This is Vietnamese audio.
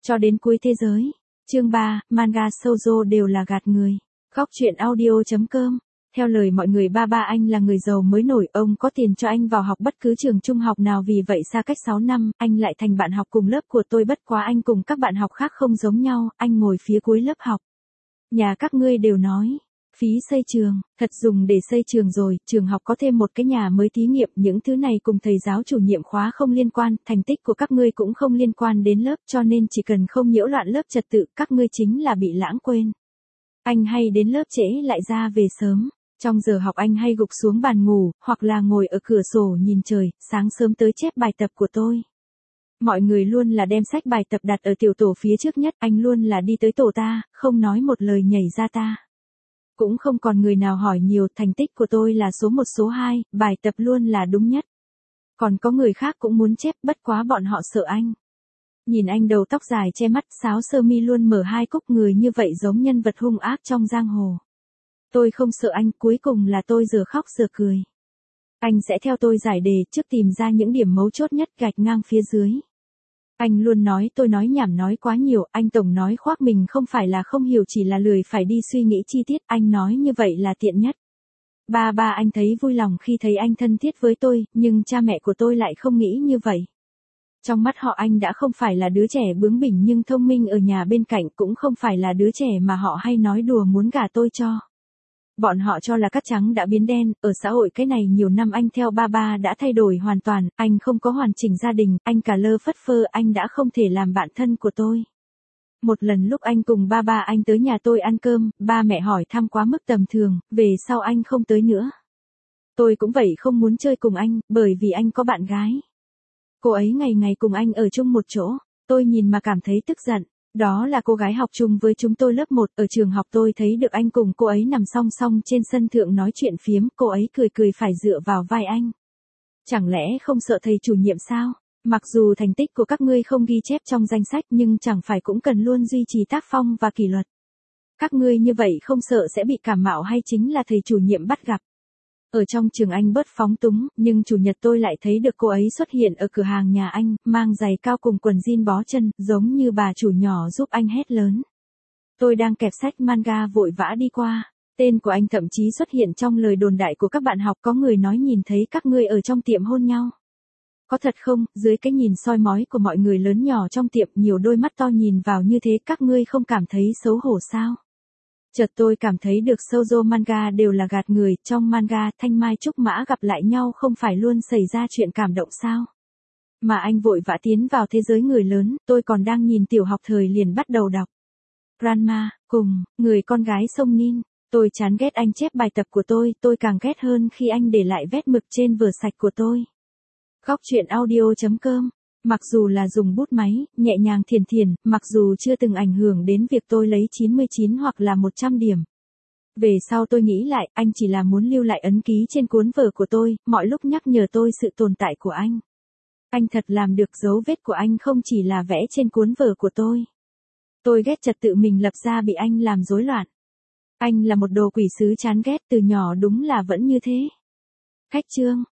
cho đến cuối thế giới. Chương 3, manga shoujo đều là gạt người. Góc truyện audio.com. Theo lời mọi người ba anh là người giàu mới nổi, ông có tiền cho anh vào học bất cứ trường trung học nào, vì vậy xa cách 6 năm, anh lại thành bạn học cùng lớp của tôi, bất quá anh cùng các bạn học khác không giống nhau, anh ngồi phía cuối lớp học. Nhà các ngươi đều nói, phí xây trường, thật dùng để xây trường rồi, trường học có thêm một cái nhà mới thí nghiệm, những thứ này cùng thầy giáo chủ nhiệm khóa không liên quan, thành tích của các ngươi cũng không liên quan đến lớp, cho nên chỉ cần không nhiễu loạn lớp trật tự, các ngươi chính là bị lãng quên. Anh hay đến lớp trễ lại ra về sớm. Trong giờ học anh hay gục xuống bàn ngủ, hoặc là ngồi ở cửa sổ nhìn trời, sáng sớm tới chép bài tập của tôi. Mọi người luôn là đem sách bài tập đặt ở tiểu tổ phía trước nhất, anh luôn là đi tới tổ ta, không nói một lời nhảy ra ta. Cũng không còn người nào hỏi nhiều, thành tích của tôi là số 1 số 2, bài tập luôn là đúng nhất. Còn có người khác cũng muốn chép, bất quá bọn họ sợ anh. Nhìn anh đầu tóc dài che mắt, sáo sơ mi luôn mở hai cúc, người như vậy giống nhân vật hung ác trong giang hồ. Tôi không sợ anh, cuối cùng là tôi giờ khóc giờ cười. Anh sẽ theo tôi giải đề, trước tìm ra những điểm mấu chốt nhất, gạch ngang phía dưới. Anh luôn nói tôi nói nhảm nói quá nhiều, anh tổng nói khoác mình không phải là không hiểu, chỉ là lười phải đi suy nghĩ chi tiết, anh nói như vậy là tiện nhất. Ba anh thấy vui lòng khi thấy anh thân thiết với tôi, nhưng cha mẹ của tôi lại không nghĩ như vậy. Trong mắt họ anh đã không phải là đứa trẻ bướng bỉnh nhưng thông minh ở nhà bên cạnh, cũng không phải là đứa trẻ mà họ hay nói đùa muốn gả tôi cho. Bọn họ cho là cát trắng đã biến đen, ở xã hội cái này nhiều năm anh theo ba đã thay đổi hoàn toàn, anh không có hoàn chỉnh gia đình, anh cả lơ phất phơ, anh đã không thể làm bạn thân của tôi. Một lần lúc anh cùng ba anh tới nhà tôi ăn cơm, ba mẹ hỏi thăm quá mức tầm thường, về sau anh không tới nữa. Tôi cũng vậy, không muốn chơi cùng anh, bởi vì anh có bạn gái. Cô ấy ngày ngày cùng anh ở chung một chỗ, tôi nhìn mà cảm thấy tức giận. Đó là cô gái học chung với chúng tôi lớp 1, ở trường học tôi thấy được anh cùng cô ấy nằm song song trên sân thượng nói chuyện phiếm, cô ấy cười phải dựa vào vai anh. Chẳng lẽ không sợ thầy chủ nhiệm sao? Mặc dù thành tích của các ngươi không ghi chép trong danh sách nhưng chẳng phải cũng cần luôn duy trì tác phong và kỷ luật. Các ngươi như vậy không sợ sẽ bị cảm mạo hay chính là thầy chủ nhiệm bắt gặp? Ở trong trường anh bớt phóng túng, nhưng chủ nhật tôi lại thấy được cô ấy xuất hiện ở cửa hàng nhà anh, mang giày cao cùng quần jean bó chân, giống như bà chủ nhỏ giúp anh hét lớn. Tôi đang kẹp sách manga vội vã đi qua, tên của anh thậm chí xuất hiện trong lời đồn đại của các bạn học, có người nói nhìn thấy các ngươi ở trong tiệm hôn nhau. Có thật không? Dưới cái nhìn soi mói của mọi người lớn nhỏ trong tiệm, nhiều đôi mắt to nhìn vào như thế, các ngươi không cảm thấy xấu hổ sao? Chợt tôi cảm thấy được shoujo manga đều là gạt người, trong manga Thanh Mai Trúc Mã gặp lại nhau không phải luôn xảy ra chuyện cảm động sao? Mà anh vội vã tiến vào thế giới người lớn, tôi còn đang nhìn tiểu học thời liền bắt đầu đọc. Ranma, cùng, người con gái sông Nin, tôi chán ghét anh chép bài tập của tôi càng ghét hơn khi anh để lại vết mực trên vở sạch của tôi. Góc truyện audio.com. Mặc dù là dùng bút máy, nhẹ nhàng thiền, mặc dù chưa từng ảnh hưởng đến việc tôi lấy 99 hoặc là 100 điểm. Về sau tôi nghĩ lại, anh chỉ là muốn lưu lại ấn ký trên cuốn vở của tôi, mọi lúc nhắc nhở tôi sự tồn tại của anh. Anh thật làm được, dấu vết của anh không chỉ là vẽ trên cuốn vở của tôi. Tôi ghét trật tự mình lập ra bị anh làm rối loạn. Anh là một đồ quỷ sứ chán ghét, từ nhỏ đúng là vẫn như thế. Khách chương.